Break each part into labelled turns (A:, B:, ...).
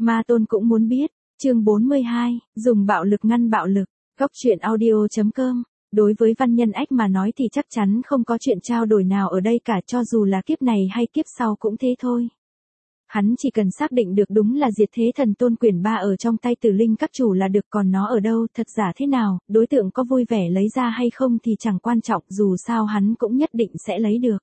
A: Ma Tôn cũng muốn biết. Chương 42, dùng bạo lực ngăn bạo lực. Góc truyện audio.com. Đối với Văn Nhân Ách mà nói thì chắc chắn không có chuyện trao đổi nào ở đây cả, cho dù là kiếp này hay kiếp sau cũng thế thôi. Hắn chỉ cần xác định được đúng là Diệt Thế Thần Tôn quyển 3 ở trong tay Tử Linh các chủ là được, còn nó ở đâu, thật giả thế nào, đối tượng có vui vẻ lấy ra hay không thì chẳng quan trọng, dù sao hắn cũng nhất định sẽ lấy được.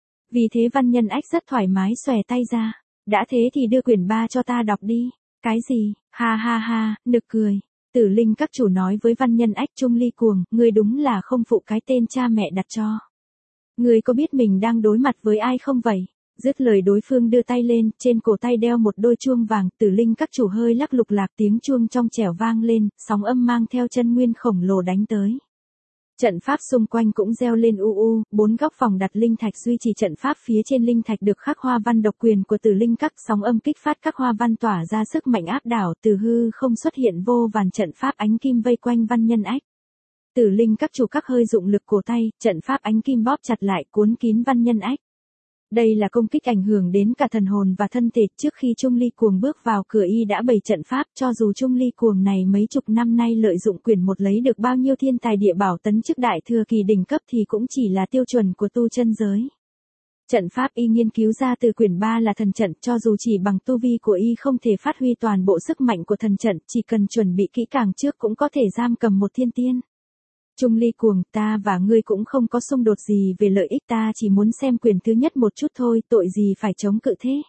A: Vì thế Văn Nhân Ách rất thoải mái xòe tay ra. Đã thế thì đưa quyển 3 cho ta đọc đi. Cái gì? Ha ha ha, nực cười. Tử Linh các chủ nói với Văn Nhân Ách: Trung Ly Cuồng, ngươi đúng là không phụ cái tên cha mẹ đặt cho. Ngươi có biết mình đang đối mặt với ai không vậy? Dứt lời đối phương đưa tay lên, trên cổ tay đeo một đôi chuông vàng, Tử Linh các chủ hơi lắc lục lạc, tiếng chuông trong trẻo vang lên, sóng âm mang theo chân nguyên khổng lồ đánh tới. Trận pháp xung quanh cũng reo lên u u, 4 góc phòng đặt linh thạch duy trì trận pháp, phía trên linh thạch được khắc hoa văn độc quyền của Tử Linh các, sóng âm kích phát các hoa văn tỏa ra sức mạnh áp đảo, từ hư không xuất hiện vô vàn trận pháp ánh kim vây quanh Văn Nhân Ách. Tử Linh các chủ các hơi dụng lực cổ tay, trận pháp ánh kim bóp chặt lại cuốn kín Văn Nhân Ách. Đây là công kích ảnh hưởng đến cả thần hồn và thân thể, trước khi Trung Ly Cuồng bước vào cửa y đã bày trận pháp, cho dù Trung Ly Cuồng này mấy chục năm nay lợi dụng quyển một lấy được bao nhiêu thiên tài địa bảo tấn chức đại thừa kỳ đỉnh cấp thì cũng chỉ là tiêu chuẩn của tu chân giới. Trận pháp y nghiên cứu ra từ quyển 3 là thần trận, cho dù chỉ bằng tu vi của y không thể phát huy toàn bộ sức mạnh của thần trận, chỉ cần chuẩn bị kỹ càng trước cũng có thể giam cầm một thiên tiên. Trung Ly Cuồng, ta và ngươi cũng không có xung đột gì về lợi ích, ta chỉ muốn xem quyển thứ nhất một chút thôi, tội gì phải chống cự thế.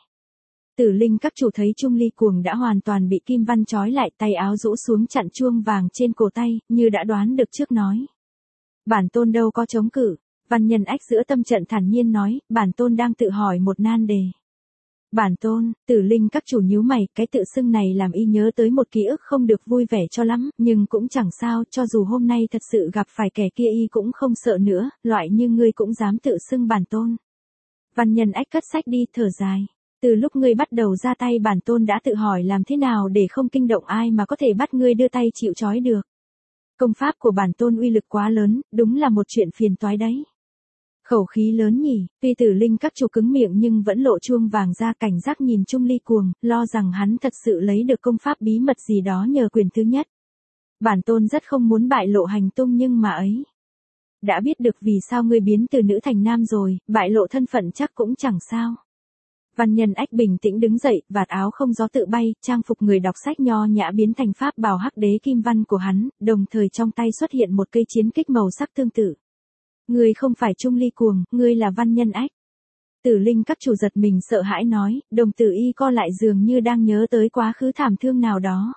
A: Tử Linh các chủ thấy Trung Ly Cuồng đã hoàn toàn bị kim văn trói lại, tay áo rũ xuống chặn chuông vàng trên cổ tay, như đã đoán được trước nói. Bản tôn đâu có chống cự. Văn Nhân Ách giữa tâm trận thản nhiên nói, bản tôn đang tự hỏi một nan đề. Bản tôn, Tử Linh các chủ nhíu mày, cái tự xưng này làm y nhớ tới một ký ức không được vui vẻ cho lắm, nhưng cũng chẳng sao, cho dù hôm nay thật sự gặp phải kẻ kia y cũng không sợ nữa, loại như ngươi cũng dám tự xưng bản tôn. Văn Nhân Ách cất sách đi, thở dài. Từ lúc ngươi bắt đầu ra tay bản tôn đã tự hỏi làm thế nào để không kinh động ai mà có thể bắt ngươi đưa tay chịu trói được. Công pháp của bản tôn uy lực quá lớn, đúng là một chuyện phiền toái đấy. Khẩu khí lớn nhỉ, tuy Tử Linh các chủ cứng miệng nhưng vẫn lộ chuông vàng ra, cảnh giác nhìn Trung Ly Cuồng, lo rằng hắn thật sự lấy được công pháp bí mật gì đó nhờ quyền thứ nhất. Bản tôn rất không muốn bại lộ hành tung nhưng mà ấy. Đã biết được vì sao ngươi biến từ nữ thành nam rồi, bại lộ thân phận chắc cũng chẳng sao. Văn Nhân Ách bình tĩnh đứng dậy, vạt áo không gió tự bay, trang phục người đọc sách nho nhã biến thành pháp bào hắc đế kim văn của hắn, đồng thời trong tay xuất hiện một cây chiến kích màu sắc tương tự. Ngươi không phải Trung Ly Cuồng, ngươi là Văn Nhân Ách. Tử Linh các chủ giật mình sợ hãi nói, đồng tử y co lại dường như đang nhớ tới quá khứ thảm thương nào đó.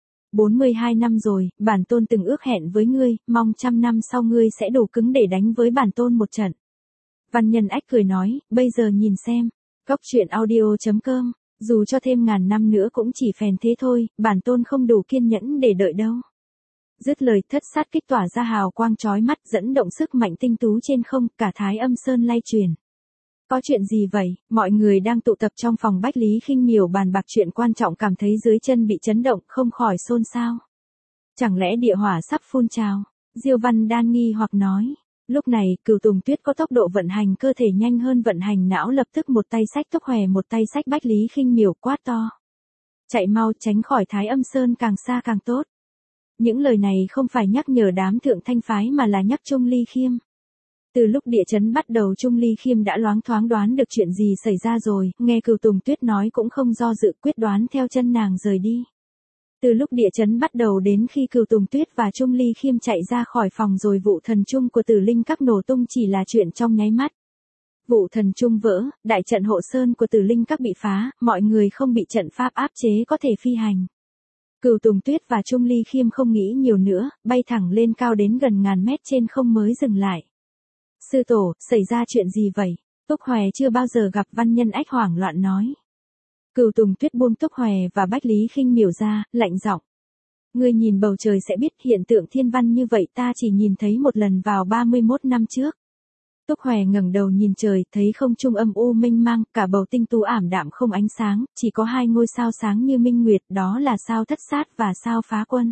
A: 42 năm rồi, bản tôn từng ước hẹn với ngươi, mong 100 năm sau ngươi sẽ đủ cứng để đánh với bản tôn một trận. Văn Nhân Ách cười nói, bây giờ nhìn xem. Góc truyện audio.com, dù cho thêm ngàn năm nữa cũng chỉ phèn thế thôi, bản tôn không đủ kiên nhẫn để đợi đâu. Dứt lời thất sát kích tỏa ra hào quang chói mắt, dẫn động sức mạnh tinh tú trên không, cả Thái Âm Sơn lay truyền. Có chuyện gì vậy? Mọi người đang tụ tập trong phòng Bách Lý Khinh Miểu bàn bạc chuyện quan trọng cảm thấy dưới chân bị chấn động, không khỏi xôn xao. Chẳng lẽ địa hỏa sắp phun trào? Diêu Văn Đan nghi hoặc nói. Lúc này, Cửu Tùng Tuyết có tốc độ vận hành cơ thể nhanh hơn vận hành não, lập tức một tay xách Túc Hòe một tay xách Bách Lý Khinh Miểu, quát to. Chạy mau, tránh khỏi Thái Âm Sơn, càng xa càng tốt. Những lời này không phải nhắc nhở đám thượng thanh phái mà là nhắc Trung Ly Khiêm. Từ lúc địa chấn bắt đầu Trung Ly Khiêm đã loáng thoáng đoán được chuyện gì xảy ra rồi, nghe Cửu Tùng Tuyết nói cũng không do dự, quyết đoán theo chân nàng rời đi. Từ lúc địa chấn bắt đầu đến khi Cửu Tùng Tuyết và Trung Ly Khiêm chạy ra khỏi phòng rồi vụ thần trung của Tử Linh các nổ tung chỉ là chuyện trong nháy mắt. Vụ thần trung vỡ, đại trận hộ sơn của Tử Linh các bị phá, mọi người không bị trận pháp áp chế có thể phi hành. Cửu Tùng Tuyết và Trung Ly Khiêm không nghĩ nhiều nữa, bay thẳng lên cao đến gần ngàn mét trên không mới dừng lại. Sư tổ, xảy ra chuyện gì vậy? Túc Hòe chưa bao giờ gặp Văn Nhân Ách hoảng loạn nói. Cửu Tùng Tuyết buông Túc Hòe và Bách Lý Khinh Miểu ra, lạnh giọng. Ngươi nhìn bầu trời sẽ biết hiện tượng thiên văn như vậy ta chỉ nhìn thấy một lần vào 31 năm trước. Túc Hòe ngẩng đầu nhìn trời, thấy không trung âm u mênh mang, cả bầu tinh tú ảm đạm không ánh sáng, chỉ có hai ngôi sao sáng như minh nguyệt, đó là sao Thất Sát và sao Phá Quân.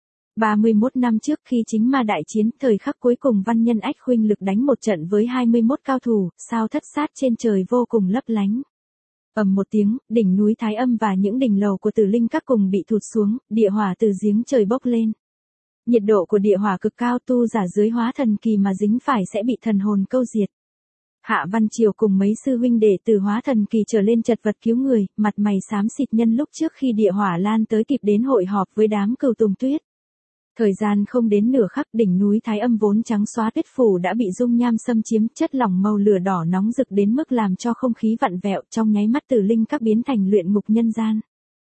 A: 31 năm trước khi chính ma đại chiến, thời khắc cuối cùng Văn Nhân Ách huynh lực đánh một trận với 21 cao thủ, sao Thất Sát trên trời vô cùng lấp lánh. Ầm một tiếng, đỉnh núi Thái Âm và những đỉnh lầu của Tử Linh Các cùng bị thụt xuống, địa hỏa từ giếng trời bốc lên. Nhiệt độ của địa hỏa cực cao, tu giả dưới hóa thần kỳ mà dính phải sẽ bị thần hồn câu diệt. Hạ Văn Triều cùng mấy sư huynh đệ từ hóa thần kỳ trở lên chật vật cứu người, mặt mày xám xịt nhân lúc trước khi địa hỏa lan tới kịp đến hội họp với đám Cừu Tùng Tuyết. Thời gian không đến nửa khắc, đỉnh núi Thái Âm vốn trắng xóa tuyết phủ đã bị dung nham xâm chiếm, chất lỏng màu lửa đỏ nóng rực đến mức làm cho không khí vặn vẹo, trong nháy mắt Tử Linh Các biến thành luyện ngục nhân gian.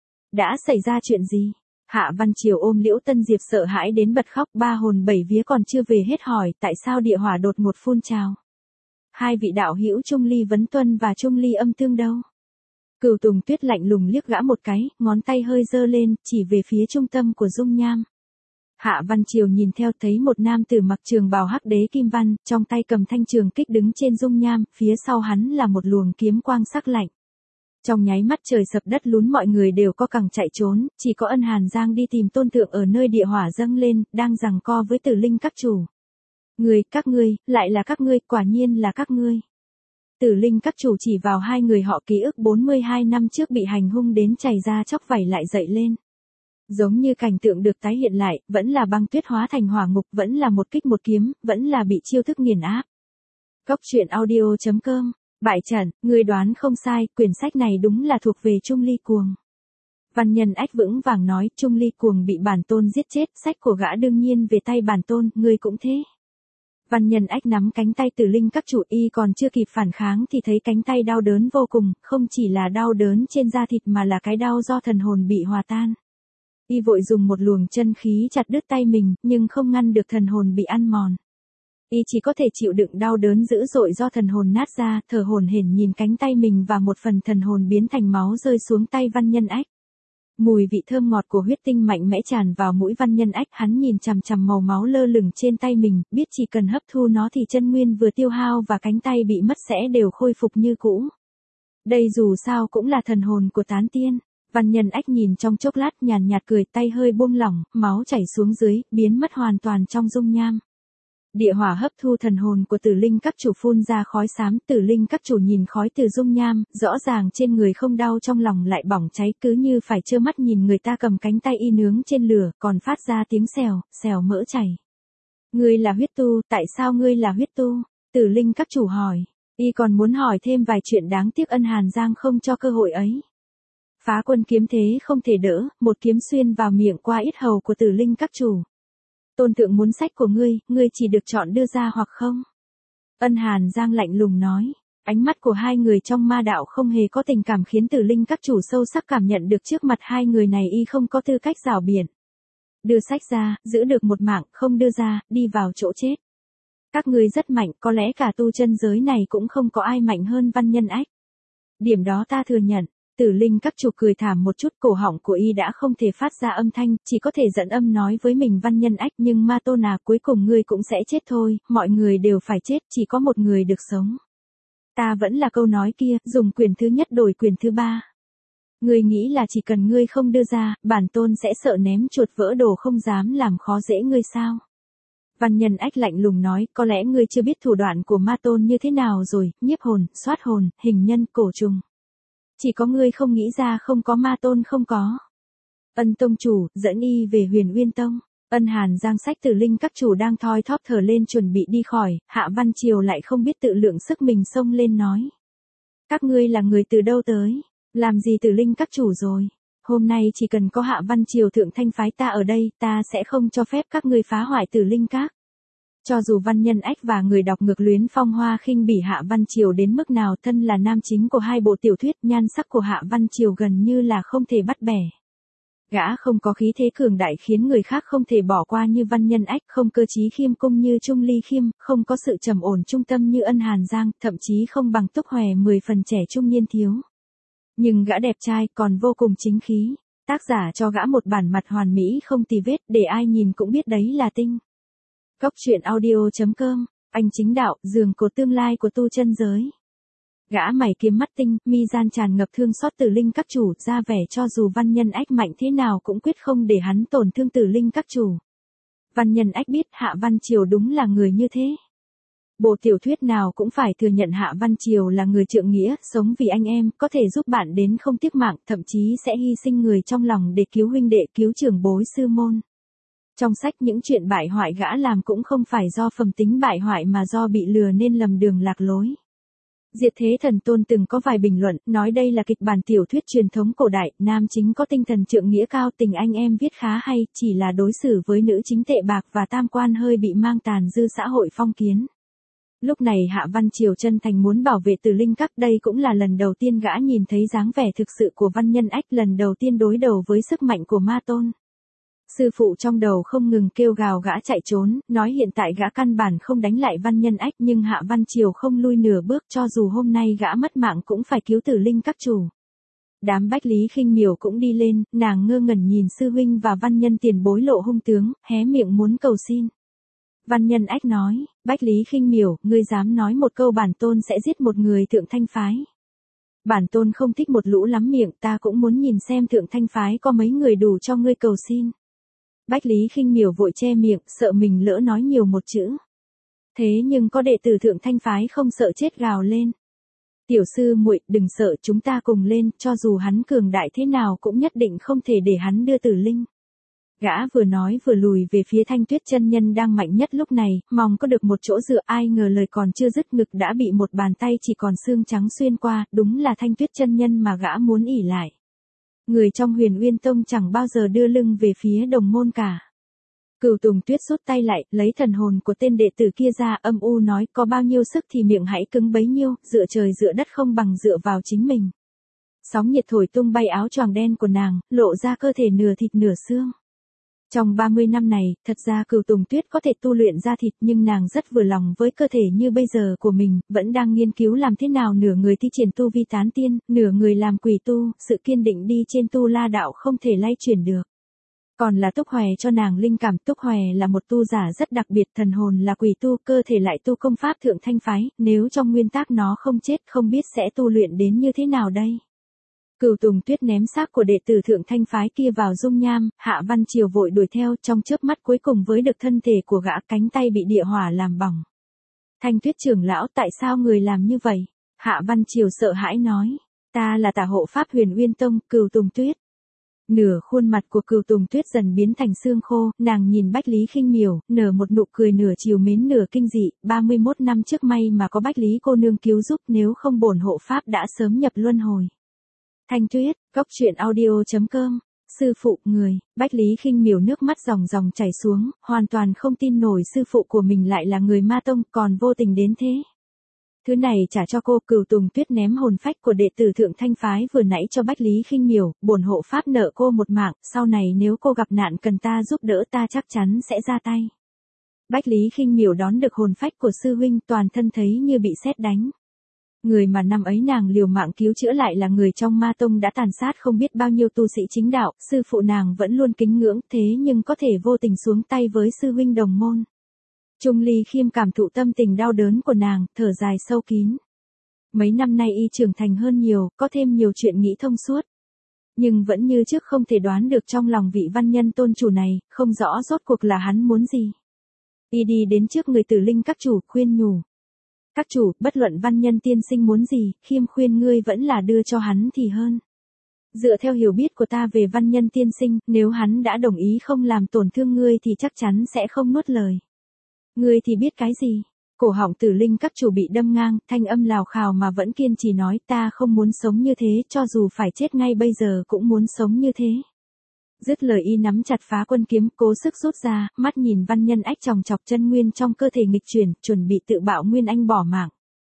A: Đã xảy ra chuyện gì? Hạ Văn Triều ôm Liễu Tân Diệp sợ hãi đến bật khóc, ba hồn bảy vía còn chưa về hết hỏi tại sao địa hỏa đột ngột phun trào. Hai vị đạo hữu Trung Ly Vấn Tuân và Trung Ly Âm Tương đâu? Cừu Tùng Tuyết lạnh lùng liếc gã một cái, ngón tay hơi giơ lên, chỉ về phía trung tâm của dung nham. Hạ Văn Triều nhìn theo thấy một nam tử mặc trường bào hắc đế kim văn, trong tay cầm thanh trường kích đứng trên dung nham, phía sau hắn là một luồng kiếm quang sắc lạnh. Trong nháy mắt trời sập đất lún, mọi người đều co cẳng chạy trốn, chỉ có Ân Hàn Giang đi tìm Tôn Thượng ở nơi địa hỏa dâng lên, đang giằng co với Tử Linh Các chủ. Các ngươi, lại là các ngươi, quả nhiên là các ngươi. Tử Linh Các chủ chỉ vào hai người họ, ký ức 42 năm trước bị hành hung đến chảy ra chóc vảy lại dậy lên. Giống như cảnh tượng được tái hiện lại, vẫn là băng tuyết hóa thành hỏa ngục, vẫn là một kích một kiếm, vẫn là bị chiêu thức nghiền áp. Cốc truyện audio.com. Bại trận, người đoán không sai, quyển sách này đúng là thuộc về Trung Ly Cuồng. Văn Nhân Ách vững vàng nói, Trung Ly Cuồng bị bản tôn giết chết, sách của gã đương nhiên về tay bản tôn, ngươi cũng thế. Văn Nhân Ách nắm cánh tay Tử Linh Các chủ, y còn chưa kịp phản kháng thì thấy cánh tay đau đớn vô cùng, không chỉ là đau đớn trên da thịt mà là cái đau do thần hồn bị hòa tan. Y vội dùng một luồng chân khí chặt đứt tay mình, nhưng không ngăn được thần hồn bị ăn mòn. Y chỉ có thể chịu đựng đau đớn dữ dội do thần hồn nát ra, thở hổn hển nhìn cánh tay mình và một phần thần hồn biến thành máu rơi xuống tay Văn Nhân Ách. Mùi vị thơm ngọt của huyết tinh mạnh mẽ tràn vào mũi Văn Nhân Ách, hắn nhìn chằm chằm màu máu lơ lửng trên tay mình, biết chỉ cần hấp thu nó thì chân nguyên vừa tiêu hao và cánh tay bị mất sẽ đều khôi phục như cũ. Đây dù sao cũng là thần hồn của tán tiên. Văn Nhân Ách nhìn trong chốc lát, nhàn nhạt cười, tay hơi buông lỏng, máu chảy xuống dưới, biến mất hoàn toàn trong dung nham. Địa hỏa hấp thu thần hồn của Tử Linh Các chủ, phun ra khói xám. Tử Linh Các chủ nhìn khói từ dung nham, rõ ràng trên người không đau, trong lòng lại bỏng cháy, cứ như phải trơ mắt nhìn người ta cầm cánh tay y nướng trên lửa, còn phát ra tiếng xèo, xèo mỡ chảy. Ngươi là huyết tu, tại sao ngươi là huyết tu? Tử Linh Các chủ hỏi. Y còn muốn hỏi thêm vài chuyện, đáng tiếc Ân Hàn Giang không cho cơ hội ấy. Phá quân kiếm thế không thể đỡ, một kiếm xuyên vào miệng qua yết hầu của Tử Linh Các chủ. Tôn Thượng muốn sách của ngươi chỉ được chọn đưa ra hoặc không. Ân Hàn Giang lạnh lùng nói. Ánh mắt của hai người trong ma đạo không hề có tình cảm, khiến Tử Linh Các chủ sâu sắc cảm nhận được trước mặt hai người này y không có tư cách rảo biện. Đưa sách ra, giữ được một mạng, không đưa ra, đi vào chỗ chết. Các ngươi rất mạnh, có lẽ cả tu chân giới này cũng không có ai mạnh hơn Văn Nhân Ách. Điểm đó ta thừa nhận. Tử Linh Các chủ cười thảm một chút, cổ họng của y đã không thể phát ra âm thanh, chỉ có thể dẫn âm nói với mình, Văn Nhân Ách, nhưng ma tôn à, cuối cùng ngươi cũng sẽ chết thôi, mọi người đều phải chết, chỉ có một người được sống. Ta vẫn là câu nói kia, dùng quyền thứ nhất đổi quyền thứ ba. Ngươi nghĩ là chỉ cần ngươi không đưa ra, bản tôn sẽ sợ ném chuột vỡ đồ, không dám làm khó dễ ngươi sao? Văn Nhân Ách lạnh lùng nói, có lẽ ngươi chưa biết thủ đoạn của ma tôn như thế nào rồi, nhiếp hồn, soát hồn, hình nhân, cổ trùng. Chỉ có ngươi không nghĩ ra, không có ma tôn không có. Ân tông chủ, dẫn y về Huyền Uyên Tông. Ân Hàn Giang sách Tử Linh Các chủ đang thoi thóp thở lên chuẩn bị đi khỏi, Hạ Văn Triều lại không biết tự lượng sức mình xông lên nói. Các ngươi là người từ đâu tới? Làm gì Tử Linh Các chủ rồi? Hôm nay chỉ cần có Hạ Văn Triều thượng thanh phái ta ở đây, ta sẽ không cho phép các ngươi phá hoại Tử Linh Các. Cho dù Văn Nhân Ách và người đọc Ngược Luyến Phong Hoa khinh bỉ Hạ Văn Triều đến mức nào, thân là nam chính của hai bộ tiểu thuyết, nhan sắc của Hạ Văn Triều gần như là không thể bắt bẻ. Gã không có khí thế cường đại khiến người khác không thể bỏ qua như Văn Nhân Ách, không cơ trí khiêm cung như Trung Ly Khiêm, không có sự trầm ổn trung tâm như Ân Hàn Giang, thậm chí không bằng Túc Hòe 10 phần trẻ trung niên thiếu. Nhưng gã đẹp trai, còn vô cùng chính khí. Tác giả cho gã một bản mặt hoàn mỹ không tì vết, để ai nhìn cũng biết đấy là tinh. Cốc truyện audio.com, anh chính đạo, giường cột tương lai của tu chân giới. Gã mày kiếm mắt tinh, mi gian tràn ngập thương xót Tử Linh Các chủ, ra vẻ cho dù Văn Nhân Ách mạnh thế nào cũng quyết không để hắn tổn thương Tử Linh Các chủ. Văn Nhân Ách biết Hạ Văn Triều đúng là người như thế. Bộ tiểu thuyết nào cũng phải thừa nhận Hạ Văn Triều là người trượng nghĩa, sống vì anh em, có thể giúp bạn đến không tiếc mạng, thậm chí sẽ hy sinh người trong lòng để cứu huynh đệ, cứu trưởng bối sư môn. Trong sách những chuyện bại hoại gã làm cũng không phải do phẩm tính bại hoại mà do bị lừa nên lầm đường lạc lối. Diệt Thế Thần Tôn từng có vài bình luận, nói đây là kịch bản tiểu thuyết truyền thống cổ đại, nam chính có tinh thần trượng nghĩa cao, tình anh em viết khá hay, chỉ là đối xử với nữ chính tệ bạc và tam quan hơi bị mang tàn dư xã hội phong kiến. Lúc này Hạ Văn Triều chân thành muốn bảo vệ Tử Linh Các, đây cũng là lần đầu tiên gã nhìn thấy dáng vẻ thực sự của Văn Nhân Ách, lần đầu tiên đối đầu với sức mạnh của ma tôn. Sư phụ trong đầu không ngừng kêu gào gã chạy trốn, nói hiện tại gã căn bản không đánh lại Văn Nhân Ách, nhưng Hạ Văn Triều không lui nửa bước, cho dù hôm nay gã mất mạng cũng phải cứu Tử Linh Các chủ. Đám Bách Lý Khinh Miểu cũng đi lên, nàng ngơ ngẩn nhìn sư huynh và Văn Nhân tiền bối lộ hung tướng, hé miệng muốn cầu xin. Văn Nhân Ách nói, Bách Lý Khinh Miểu, ngươi dám nói một câu bản tôn sẽ giết một người Thượng Thanh phái. Bản tôn không thích một lũ lắm miệng, ta cũng muốn nhìn xem Thượng Thanh phái có mấy người đủ cho ngươi cầu xin. Bách Lý Khinh Miểu vội che miệng, sợ mình lỡ nói nhiều một chữ. Thế nhưng có đệ tử Thượng Thanh phái không sợ chết gào lên. Tiểu sư muội, đừng sợ, chúng ta cùng lên, cho dù hắn cường đại thế nào cũng nhất định không thể để hắn đưa Tử Linh. Gã vừa nói vừa lùi về phía Thanh Tuyết chân nhân đang mạnh nhất lúc này, mong có được một chỗ dựa, ai ngờ lời còn chưa dứt ngực đã bị một bàn tay chỉ còn xương trắng xuyên qua, đúng là Thanh Tuyết chân nhân mà gã muốn ỷ lại. Người trong Huyền Uyên Tông chẳng bao giờ đưa lưng về phía đồng môn cả. Cửu Tùng Tuyết rút tay lại, lấy thần hồn của tên đệ tử kia ra, âm u nói, có bao nhiêu sức thì miệng hãy cứng bấy nhiêu, dựa trời dựa đất không bằng dựa vào chính mình. Sóng nhiệt thổi tung bay áo choàng đen của nàng, lộ ra cơ thể nửa thịt nửa xương. Trong 30 năm này, thật ra Cửu Tùng Tuyết có thể tu luyện ra thịt, nhưng nàng rất vừa lòng với cơ thể như bây giờ của mình, vẫn đang nghiên cứu làm thế nào nửa người thi triển tu vi tán tiên, nửa người làm quỷ tu, sự kiên định đi trên tu la đạo không thể lay chuyển được. Còn là Túc Hòe cho nàng linh cảm, Túc Hòe là một tu giả rất đặc biệt, thần hồn là quỷ tu, cơ thể lại tu công pháp Thượng Thanh phái, nếu trong nguyên tắc nó không chết không biết sẽ tu luyện đến như thế nào đây. Cửu Tùng Tuyết ném xác của đệ tử Thượng Thanh phái kia vào dung nham, Hạ Văn Triều vội đuổi theo, trong chớp mắt cuối cùng với được thân thể của gã, cánh tay bị địa hỏa làm bỏng. Thanh Tuyết trưởng lão, tại sao người làm như vậy? Hạ Văn Triều sợ hãi nói, ta là tả hộ pháp Huyền Uyên Tông, Cửu Tùng Tuyết. Nửa khuôn mặt của Cửu Tùng Tuyết dần biến thành xương khô, nàng nhìn Bách Lý Khinh Miểu, nở một nụ cười nửa trìu mến nửa kinh dị, 31 năm trước may mà có Bách Lý cô nương cứu giúp, nếu không bổn hộ pháp đã sớm nhập luân hồi. Thanh Tuyết, góc truyện audio.com, sư phụ, người, Bách Lý Khinh Miểu nước mắt ròng ròng chảy xuống, hoàn toàn không tin nổi sư phụ của mình lại là người ma tông, còn vô tình đến thế. Thứ này trả cho cô. Cửu Tùng Tuyết ném hồn phách của đệ tử Thượng Thanh phái vừa nãy cho Bách Lý Khinh Miểu, bổn hộ pháp nợ cô một mạng, sau này nếu cô gặp nạn cần ta giúp đỡ ta chắc chắn sẽ ra tay. Bách Lý Khinh Miểu đón được hồn phách của sư huynh, toàn thân thấy như bị sét đánh. Người mà năm ấy nàng liều mạng cứu chữa lại là người trong ma tông đã tàn sát không biết bao nhiêu tu sĩ chính đạo, sư phụ nàng vẫn luôn kính ngưỡng, thế nhưng có thể vô tình xuống tay với sư huynh đồng môn. Trung Ly Khiêm cảm thụ tâm tình đau đớn của nàng, thở dài sâu kín. Mấy năm nay y trưởng thành hơn nhiều, có thêm nhiều chuyện nghĩ thông suốt. Nhưng vẫn như trước không thể đoán được trong lòng vị Văn Nhân tôn chủ này, không rõ rốt cuộc là hắn muốn gì. Y đi đến trước người Tử Linh các chủ, khuyên nhủ. Các chủ, bất luận Văn Nhân tiên sinh muốn gì, Khiêm khuyên ngươi vẫn là đưa cho hắn thì hơn. Dựa theo hiểu biết của ta về Văn Nhân tiên sinh, nếu hắn đã đồng ý không làm tổn thương ngươi thì chắc chắn sẽ không nuốt lời. Ngươi thì biết cái gì? Cổ họng Tử Linh các chủ bị đâm ngang, thanh âm lào khào mà vẫn kiên trì nói, ta không muốn sống như thế, cho dù phải chết ngay bây giờ cũng muốn sống như thế. Dứt lời y nắm chặt phá quân kiếm, cố sức rút ra, mắt nhìn Văn Nhân Ách chòng chọc chân nguyên trong cơ thể nghịch chuyển, chuẩn bị tự bạo nguyên anh bỏ mạng.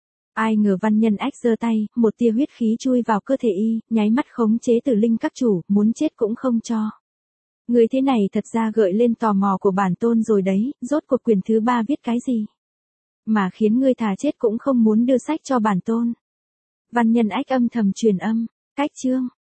A: Ai ngờ Văn Nhân Ách giơ tay, một tia huyết khí chui vào cơ thể y, nháy mắt khống chế Tử Linh các chủ, muốn chết cũng không cho. Người thế này thật ra gợi lên tò mò của bản tôn rồi đấy, rốt cuộc quyền thứ 3 viết cái gì? Mà khiến ngươi thà chết cũng không muốn đưa sách cho bản tôn. Văn Nhân Ách âm thầm truyền âm, cách chương.